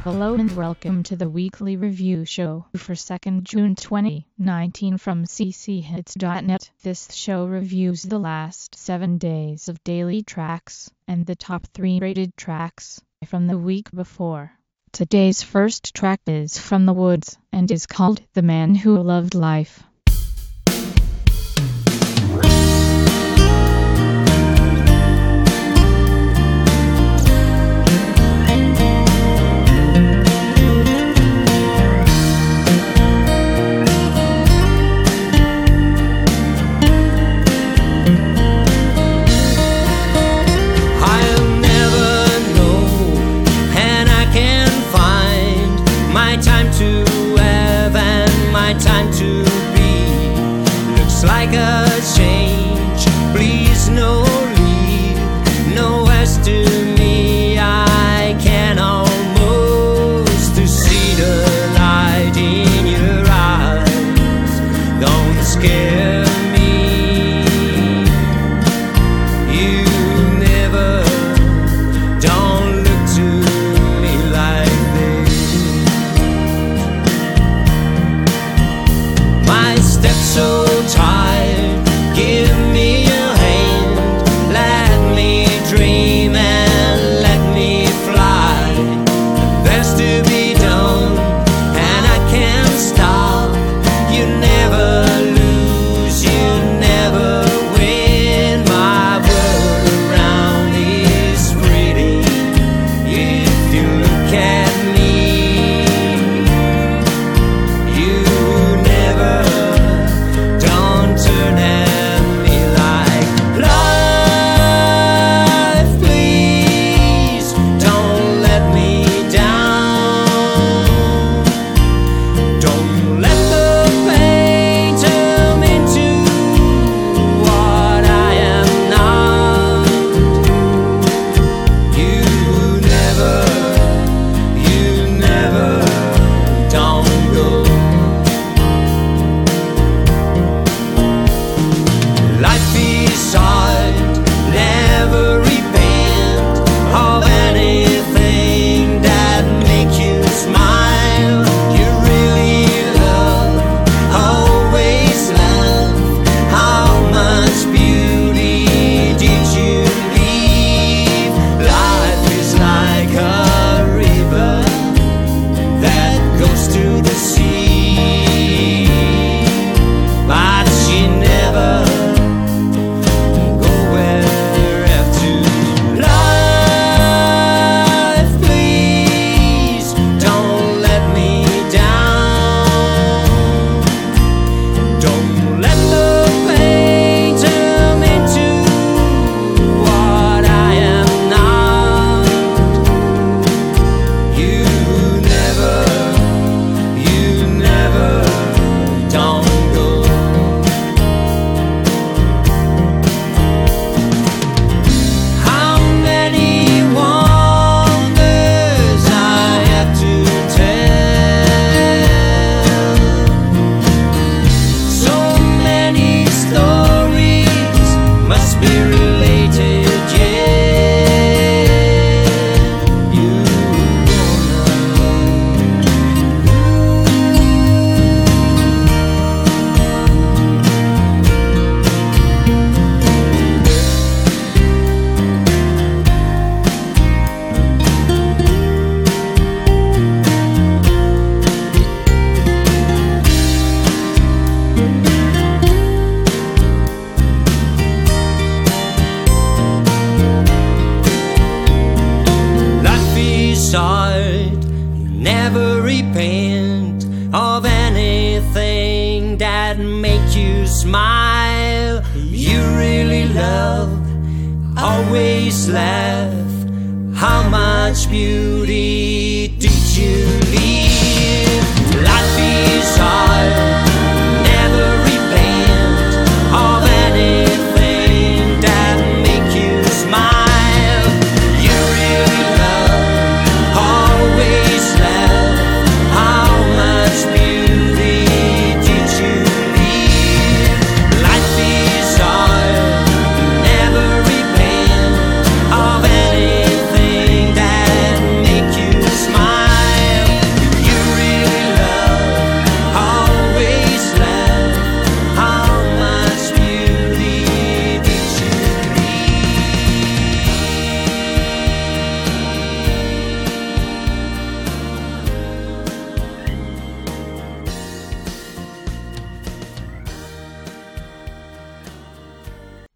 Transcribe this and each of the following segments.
Hello and welcome to the weekly review show for 2nd June 2019 from cchits.net. This show reviews the last 7 days of daily tracks and the top 3 rated tracks from the week before. Today's first track is from The Woods and is called The Man Who Loved Life. Time to be looks like a change. Please no leave, no as to me. I can almost see the light in your eyes. Don't scare me. You never, don't look to me like so tired, give me your hand, let me dream and let me fly. There's to be done and I can't stop. You never lose, you never win. My world around is pretty if you look at me. Never repent of anything that make you smile. You really love, always laugh. How much beauty did you leave? Life is hard. Never repent of anything that make you smile. You really love, always laugh. How much beauty did you leave? Life is hard. Never repent of anything that make you smile.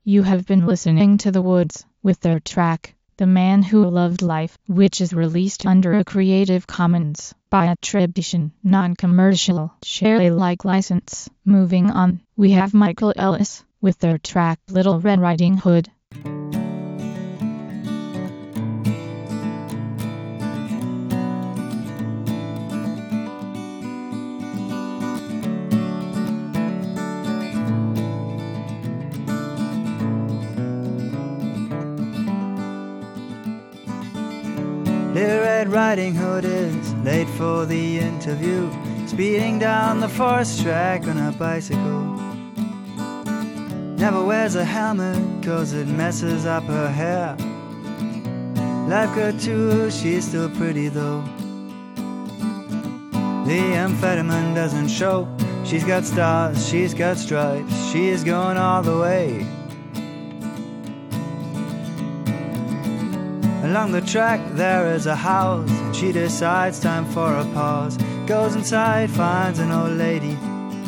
You have been listening to The Woods with their track, The Man Who Loved Life, which is released under a Creative Commons by attribution, non-commercial, share Alike license. Moving on, we have Michael Ellis with their track, Little Red Riding Hood. Little Red Riding Hood is late for the interview, speeding down the forest track on a bicycle. Never wears a helmet cause it messes up her hair. Life good to her, she's still pretty though. The amphetamine doesn't show. She's got stars, she's got stripes, she's going all the way. Along the track there is a house, and she decides time for a pause. Goes inside, finds an old lady.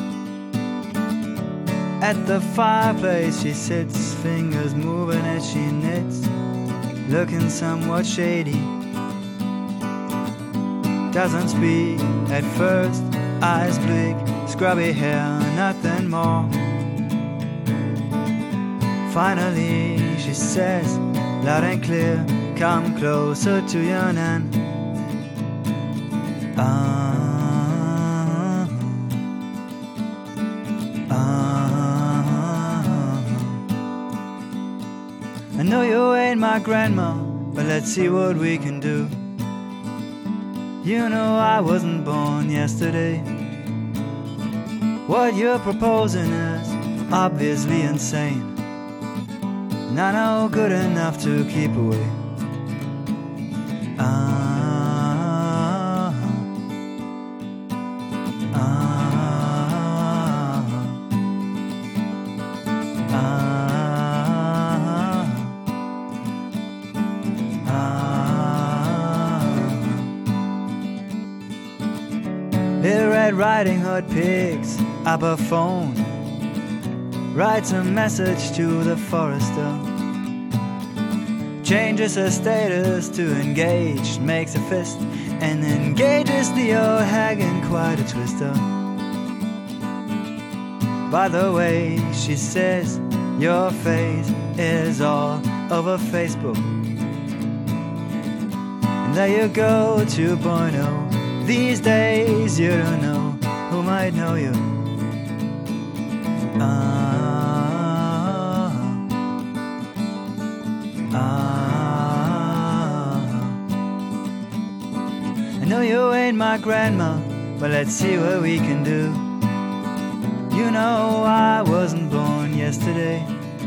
At the fireplace she sits, fingers moving as she knits, looking somewhat shady. Doesn't speak at first, eyes bleak, scrubby hair, nothing more. Finally she says, loud and clear, come closer to your nan. I know you ain't my grandma, but let's see what we can do. You know I wasn't born yesterday. What you're proposing is obviously insane. Not no good enough to keep away. Little Red Riding Hood picks up a phone, writes a message to the forester, changes her status to engaged, makes a fist, and engages the old hag in quite a twister. By the way, she says, your face is all over Facebook. And there you go, 2.0. These days you don't know who might know you. I know you ain't my grandma, but let's see what we can do. You know I wasn't born yesterday.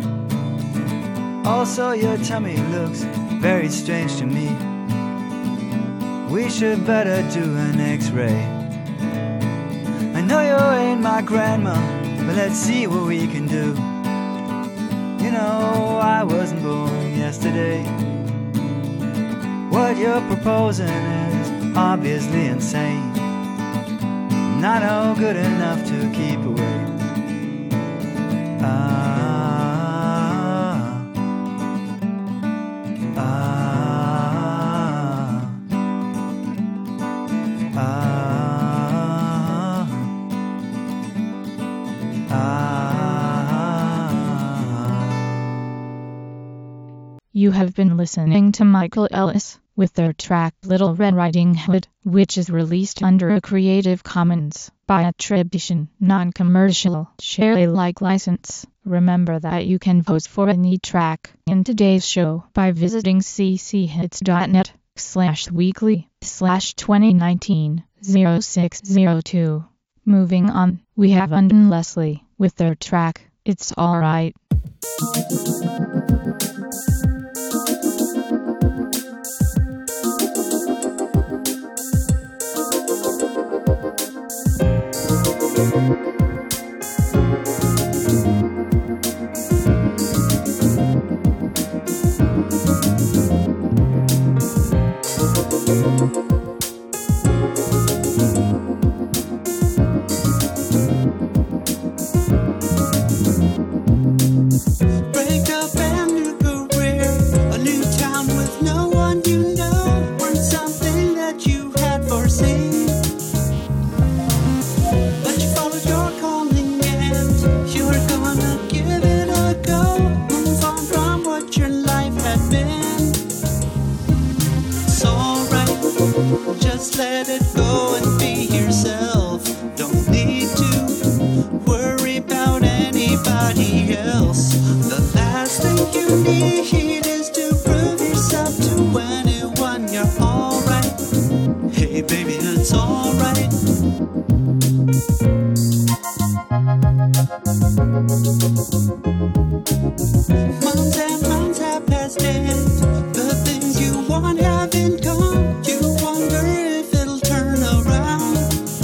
Also your tummy looks very strange to me. We should better do an x-ray. I know you ain't my grandma, but let's see what we can do. You know I wasn't born yesterday. What you're proposing is obviously insane. Not no good enough to keep away. You have been listening to Michael Ellis with their track Little Red Riding Hood, which is released under a Creative Commons by attribution, non-commercial, share Alike license. Remember that you can vote for any track in today's show by visiting cchits.net/weekly/2019-0602. Moving on, we have Undone Leslie with their track It's Alright. Break need is to prove yourself to anyone you're alright. Hey baby, it's alright. Months have passed and the things you want haven't come. You wonder if it'll turn around,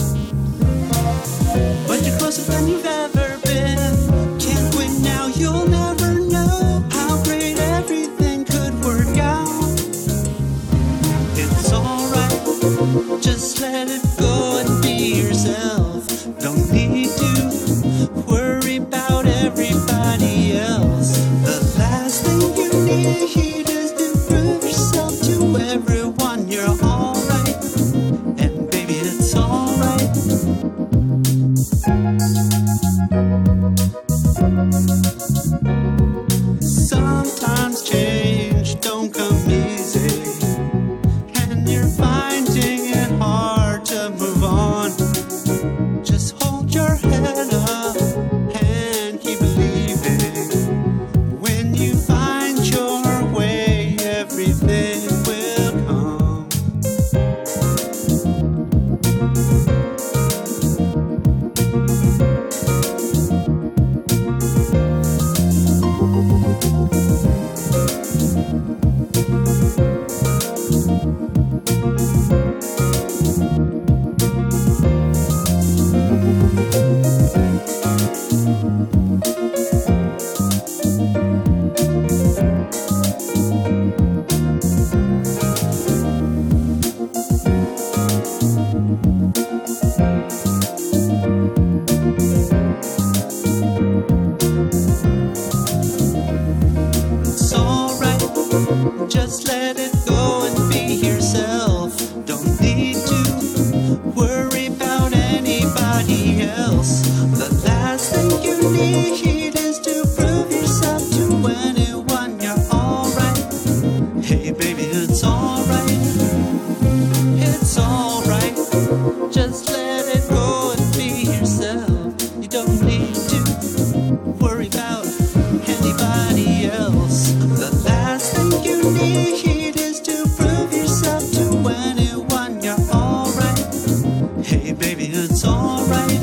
but you're closer than you've ever been. Can't win now, you'll never know how great everything could work out. It's alright, just let it go and be yourself. Don't need to worry about everybody else. The last thing you need is to prove yourself to everyone you're alright. And baby, it's alright. Sometimes change don't come easy, and you're finding it hard to move on. Just hold your head up and keep believing. When you find your way, everything will come. It's alright, just let it go and be yourself. Don't need to worry about anybody else. The last thing you need is to prove yourself to anyone you're alright. Hey baby, it's alright. It's alright, just let it go and be yourself. You don't need to worry about anybody else. The last thing you need is to prove yourself to anyone you're alright. Hey baby, it's alright.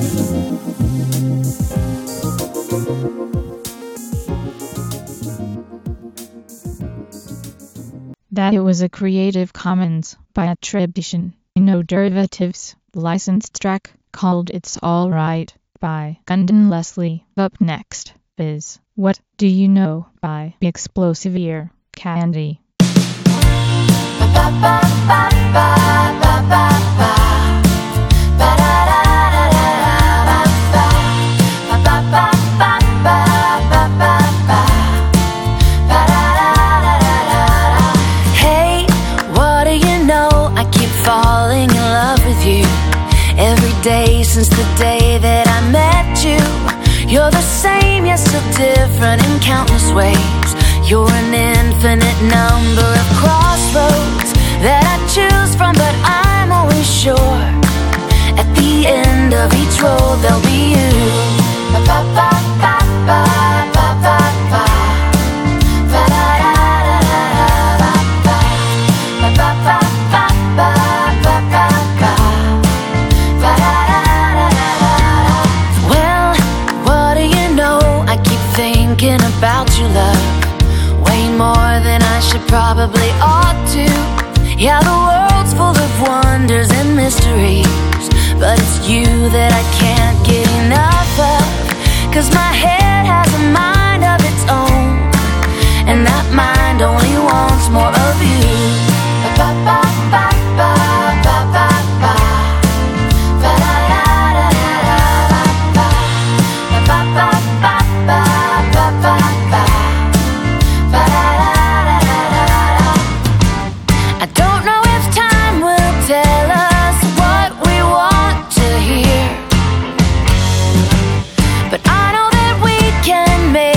That it was a Creative Commons by attribution, no derivatives, licensed track called It's Alright by Gundon Leslie. Up next is What Do You Know by The Explosive Ear Candy. Hey, what do you know? I keep falling in love with you. Every day since the day that I met you. You're the same, yet so different in countless ways. You're an infinite number of crossroads that I choose from, but I'm always sure at the end of each road there'll be you. Well, what do you know? I keep thinking about you, love, way more than I should probably ought to. Yeah, the world's full of wonders and mysteries, but it's you that I can't get enough of. 'Cause my head has a mind of its own, and that mind only wants more of you. I don't know if time will tell us what we want to hear, but I know that we can make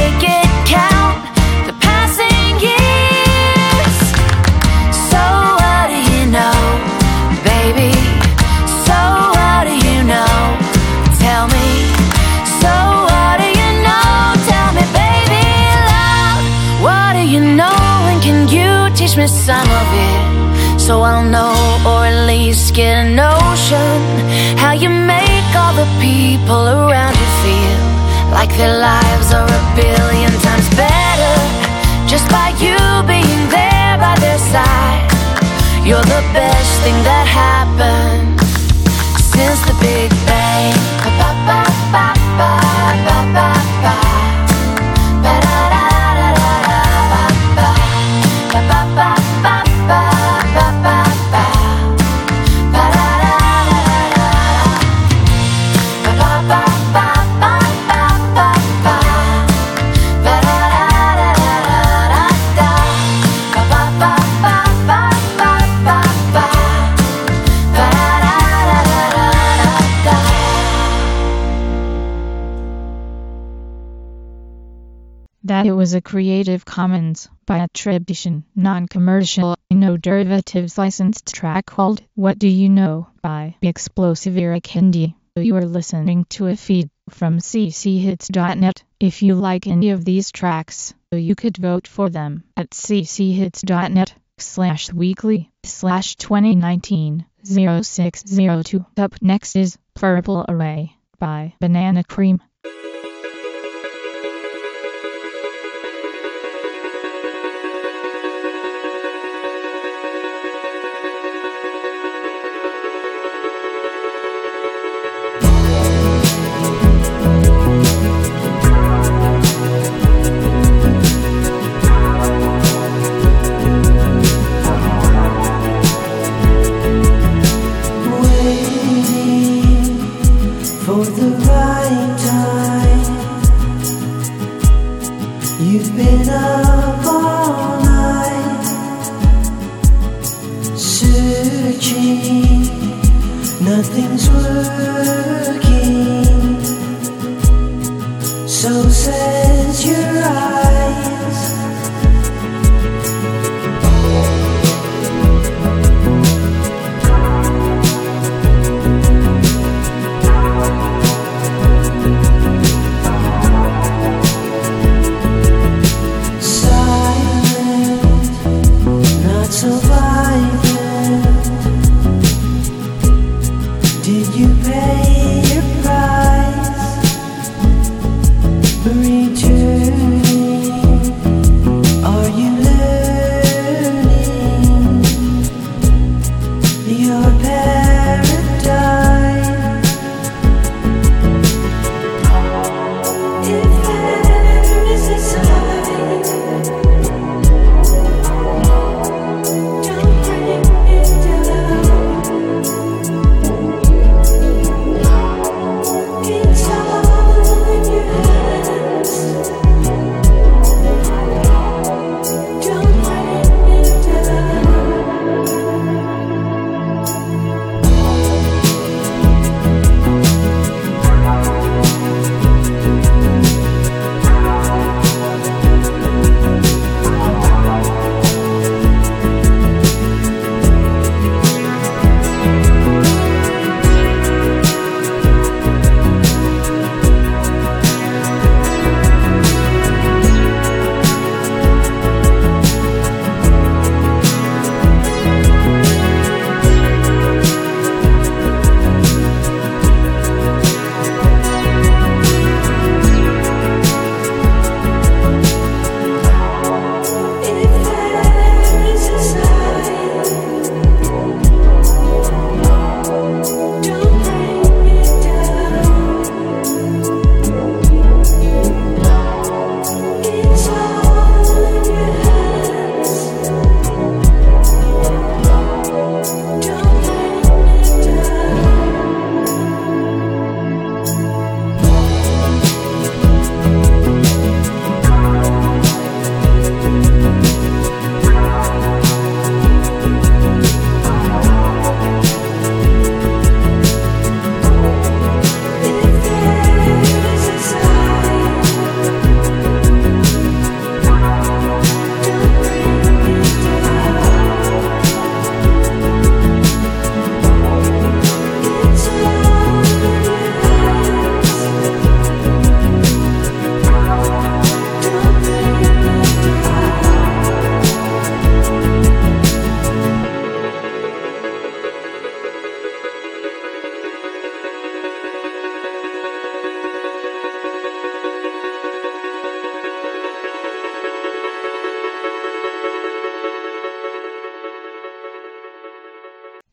you know, and can you teach me some of it? So I'll know, or at least get a notion, how you make all the people around you feel like their lives are a billion times better just by you being there by their side. You're the best thing that happened since the Big Bang. Ba ba ba ba ba ba ba. Ba da da da da da ba. Ba ba ba ba ba ba ba ba. Ba da da da da da. Ba ba ba ba ba ba ba ba. Ba da da da da da da. Ba ba ba ba ba ba ba ba. Ba da da da da da da. That it was a Creative Commons by attribution, non-commercial, no derivatives licensed track called What Do You Know by Explosive Eric Indy. You are listening to a feed from cchits.net. If you like any of these tracks, you could vote for them at cchits.net/weekly/2019-0602. Up next is Purple Array by Banana Cream. For the right time, you've been up all night, searching, nothing's working, so says your eyes. So violent. Did you pay your price? Reach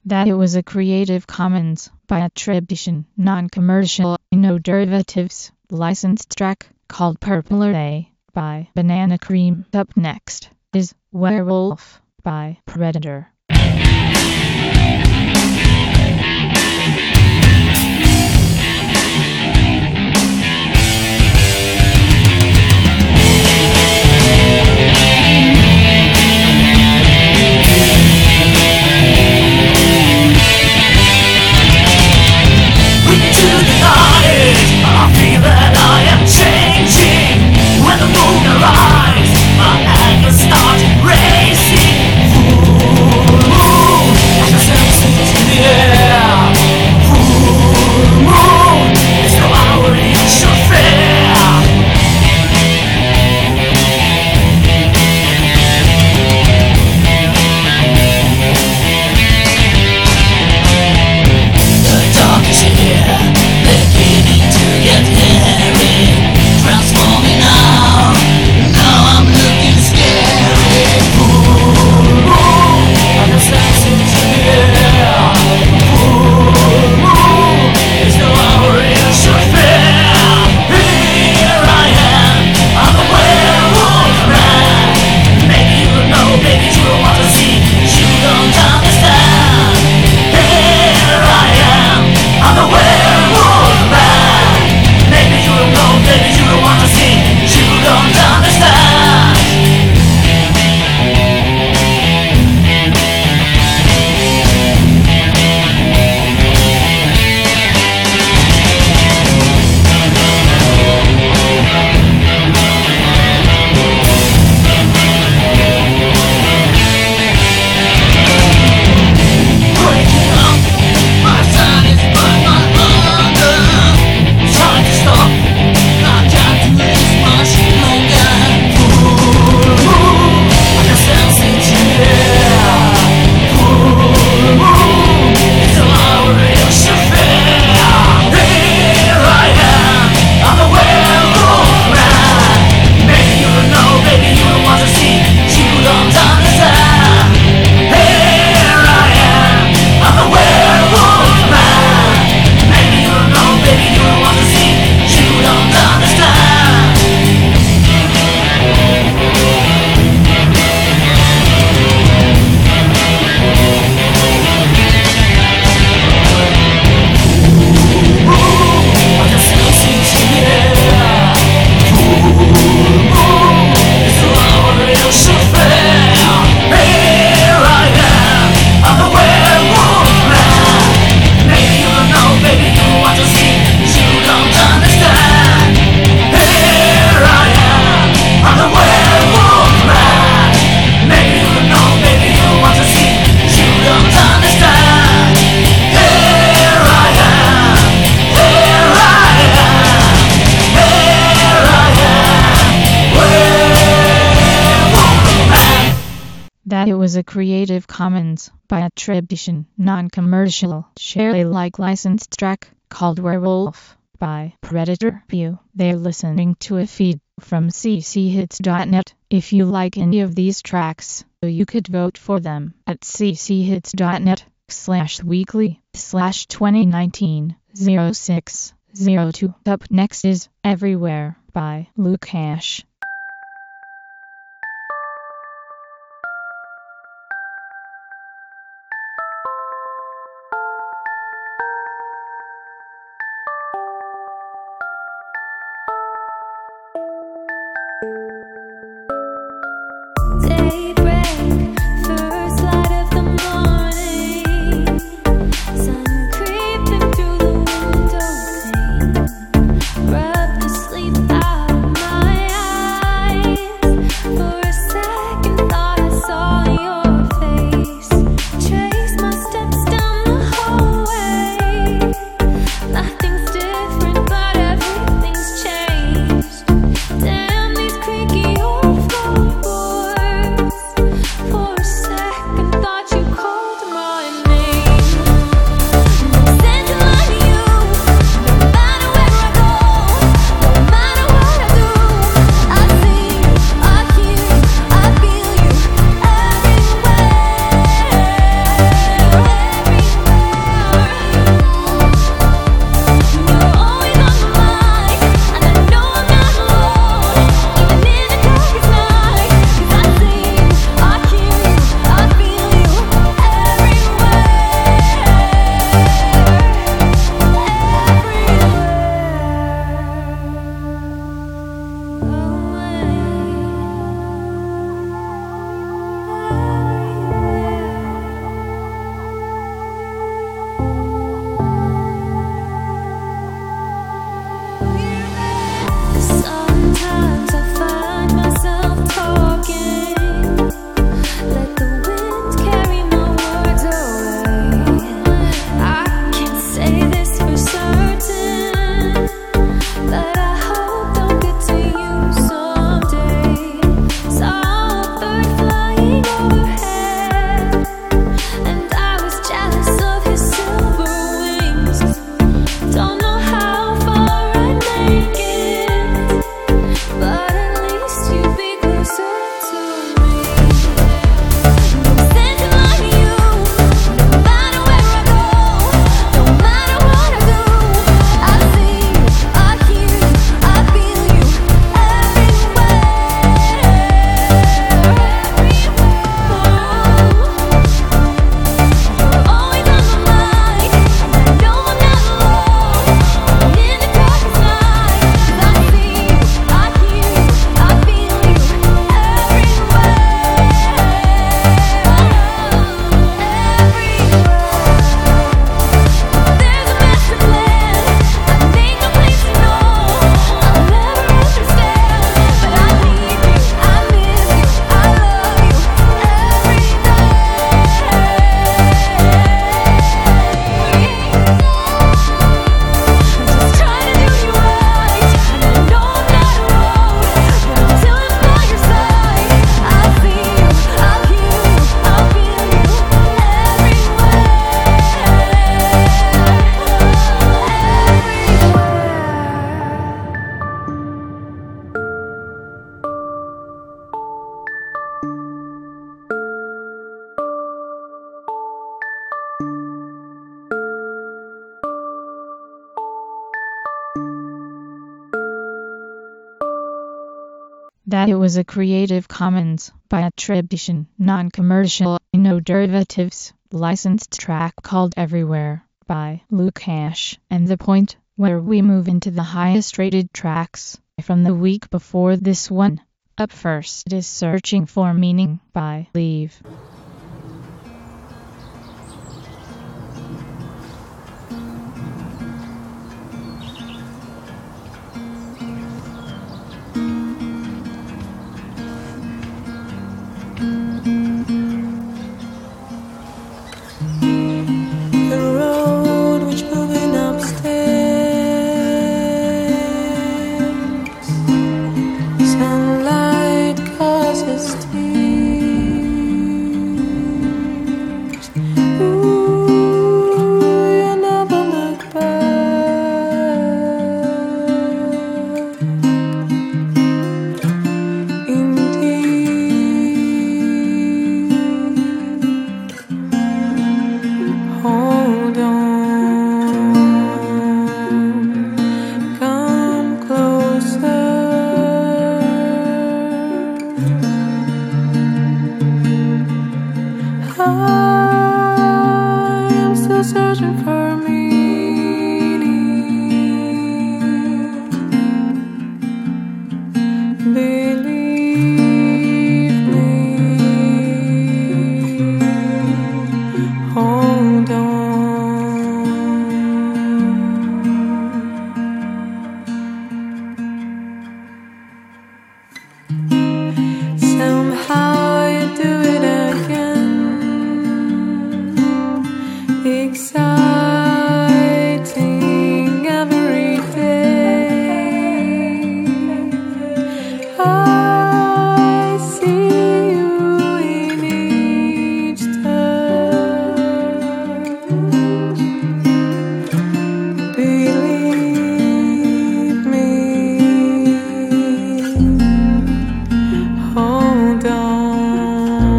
That it was a Creative Commons by attribution, non-commercial, no derivatives, licensed track called Purple Ray by Banana Cream. Up next is Werewolf by Predator. That it was a Creative Commons by attribution, non-commercial, share Alike licensed track called Werewolf by Predator. They're listening to a feed from cchits.net. If you like any of these tracks, you could vote for them at cchits.net/weekly/2019-0602. Up next is Everywhere by Lukash. Damn these creaky old floorboards. that it was a Creative Commons by attribution, non-commercial, no derivatives, licensed track called Everywhere by Lukash. And the point where we move into the highest rated tracks from the week before this one. Up first is Searching for Meaning by Leave. The road which moving upstairs, sunlight causes tears. Ooh, you never look back. Indeed, hold on, come closer. I'm still searching for meaning. Believe me, hold on. Somehow you do it again. Exciting every day. I see you in each touch. Believe me, hold on,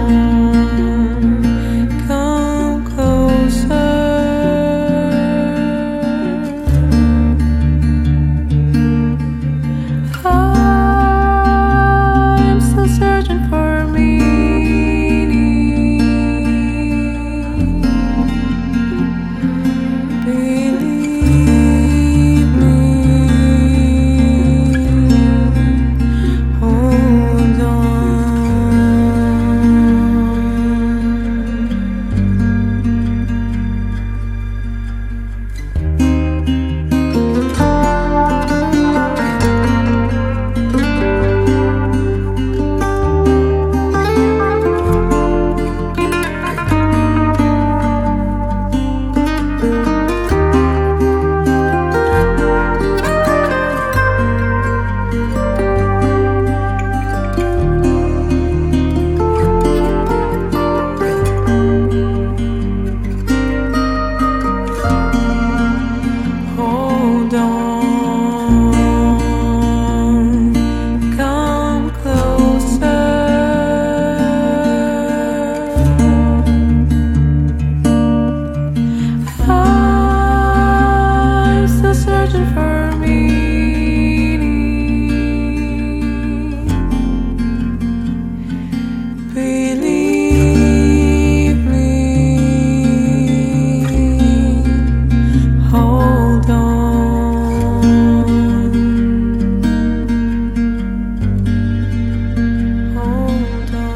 come closer. I'm still searching for meaning. Believe me, hold on. Hold on, come closer. I'm still searching for meaning. Believe me, hold on. Hold on.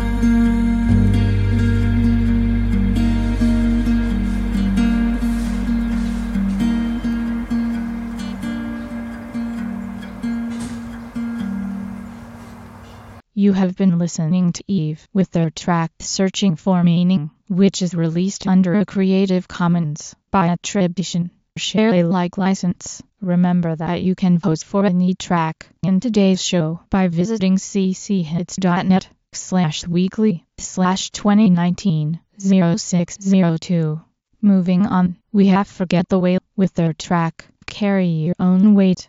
You have been listening to Eve with their track Searching for Meaning, which is released under a Creative Commons by attribution, share Alike license. Remember that you can vote for any track in today's show by visiting cchits.net/weekly/2019-0602. Moving on, we have Forget the Whale with their track Carry Your Own Weight.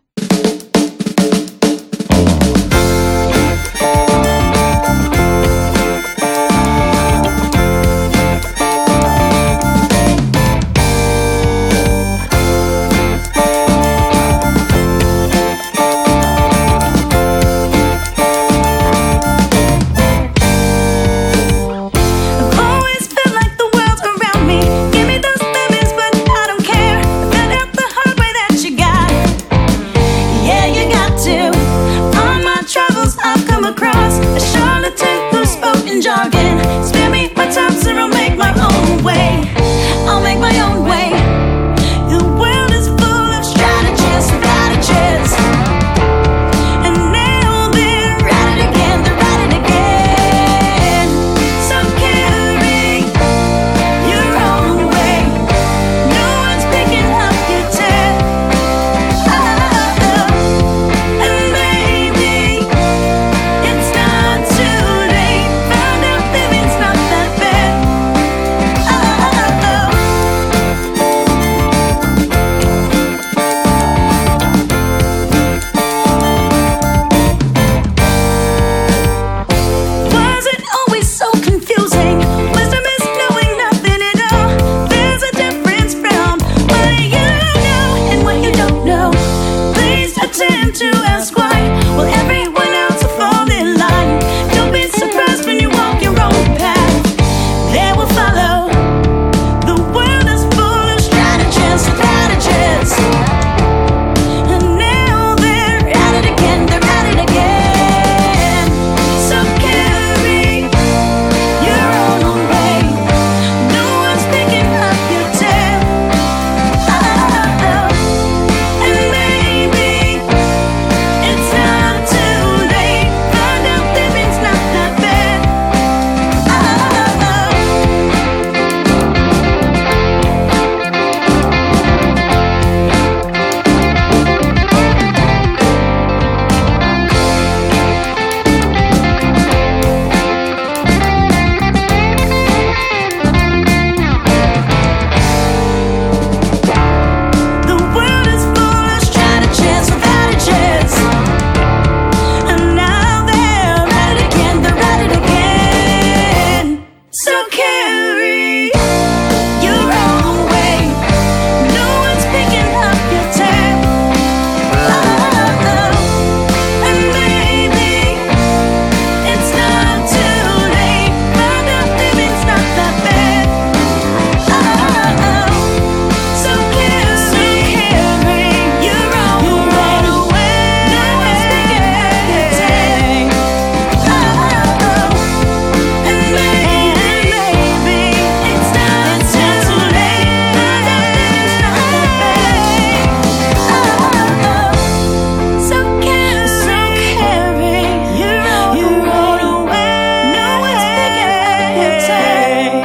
and jargon. Spare me my time, so I'll make my own way. I'll make my own way. The world is full of strategists and strategists. And now they're at it again, they're at it again. So carry your own way. No one's picking up your tab. And maybe it's not too late. Found out living's not that bad. Was it always so confusing? Wisdom is knowing nothing at all. There's a difference from what you know and what you don't know. Please attend to ask why. Will everyone else will fall in line? Don't be surprised when you walk your own path. They will follow. The world is full of strategists and strategists. And now they're at it again, they're at it again. So carry your own way. No one's picking up your tab. And maybe it's not too late. Find out living's not that bad. The world is full of strategists and strategists. And now they're at it again, they're at it again. So carry your own way. No one's picking up your tab. And maybe it's not too late. Find out living's not that bad. So carry your own way. No one's picking up your tab. And maybe it's not too late. Find out living's not that bad. So carry your own way. No one's picking up your tab.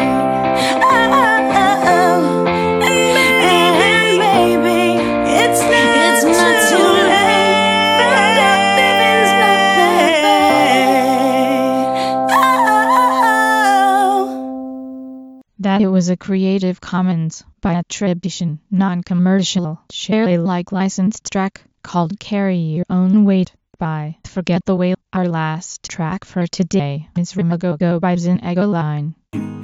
And maybe it's not too late. Find out living's not that bad. That it was a Creative Commons by attribution, non-commercial, share Alike licensed track called Carry Your Own Weight by Forget the Whale. Our last track for today is Rimagogo by Zin Egoline.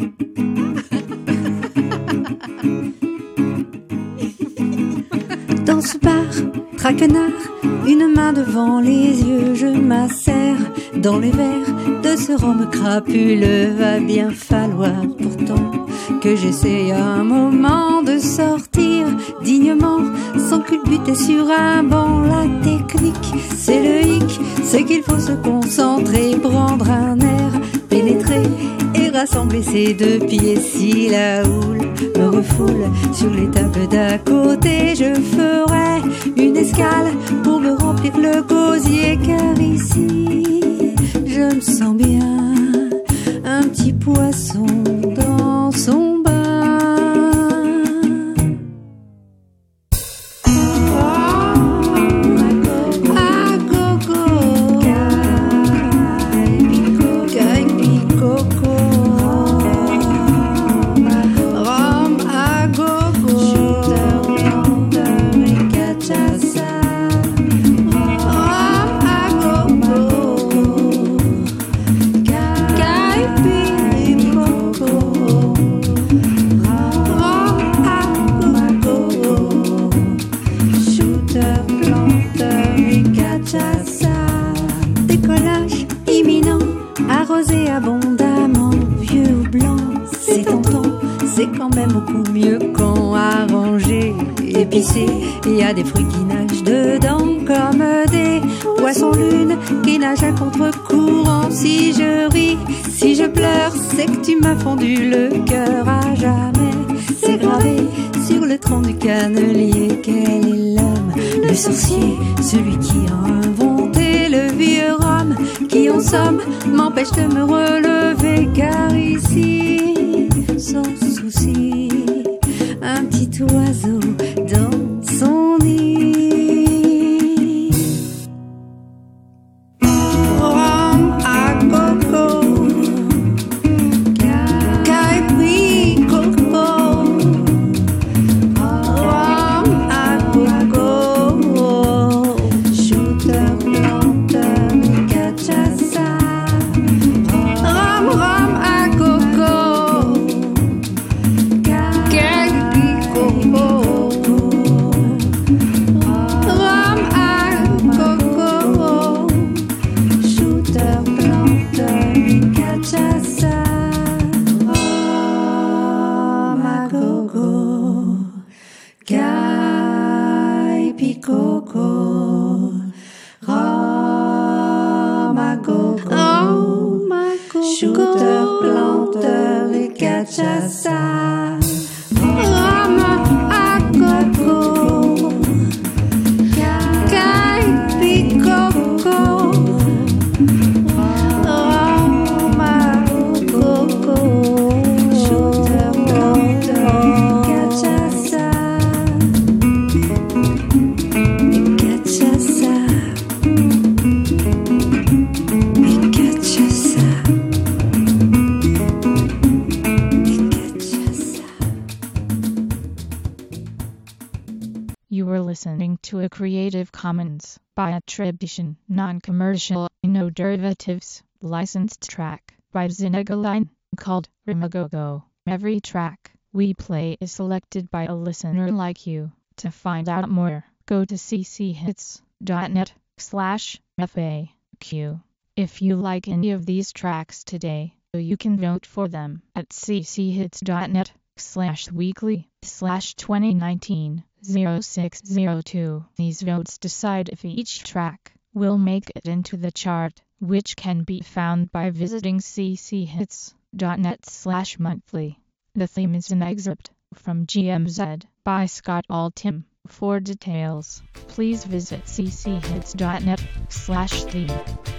Dans ce bar, traquenard, une main devant les yeux, je m'asserre dans les verres de ce rhum crapuleux. Va bien falloir pourtant que j'essaye un moment de sortir dignement, sans culbuter sur un banc. La technique, c'est le hic, c'est qu'il faut se concentrer, prendre un air, pénétrer et rassembler ses deux pieds. Si la houle me refoule sur les tables d'à côté, je ferai une escale pour me remplir le gosier, car ici je me sens bien, un petit poisson dans son bain. Décollage imminent, arrosé abondamment, vieux ou blanc, c'est tentant, c'est quand même beaucoup mieux quand arrangé, épicé. Il y a des fruits qui nagent dedans comme des poissons lunes qui nagent à contre-courant. Si je ris, Si je pleure, c'est que tu m'as fondu le cœur à jamais. C'est gravé sur le tronc du cannelier. Quel est l'homme, le sorcier, celui qui a inventé le vieux rhum, qui en somme m'empêche de me relever. Car ici, sans souci, un petit oiseau dans son nid. Rhum à coco, caipi coco, rhum à coco, shooter, planteur et cachaça. Rhum à coco, caipi coco, rhum à coco, shooter, planteur et cachaça. Rhum à coco, caipi coco, rhum à coco, shooter, planteur et cachaça. Rhum à coco, caipi coco, rhum à coco, shooter, planteur et cachaça. Et cachaça, et cachaça, et cachaça. You were listening to a Creative Commons by attribution, non-commercial, no derivatives, licensed track by Zinagaline, called Rimagogo. Every track we play is selected by a listener like you. To find out more, go to cchits.net/FAQ. If you like any of these tracks today, you can vote for them at cchits.net/weekly/2019-0602. These votes decide if each track will make it into the chart, which can be found by visiting cchits.net/monthly. The theme is an excerpt from GMZ by Scott Altham. For details, please visit cchits.net/theme.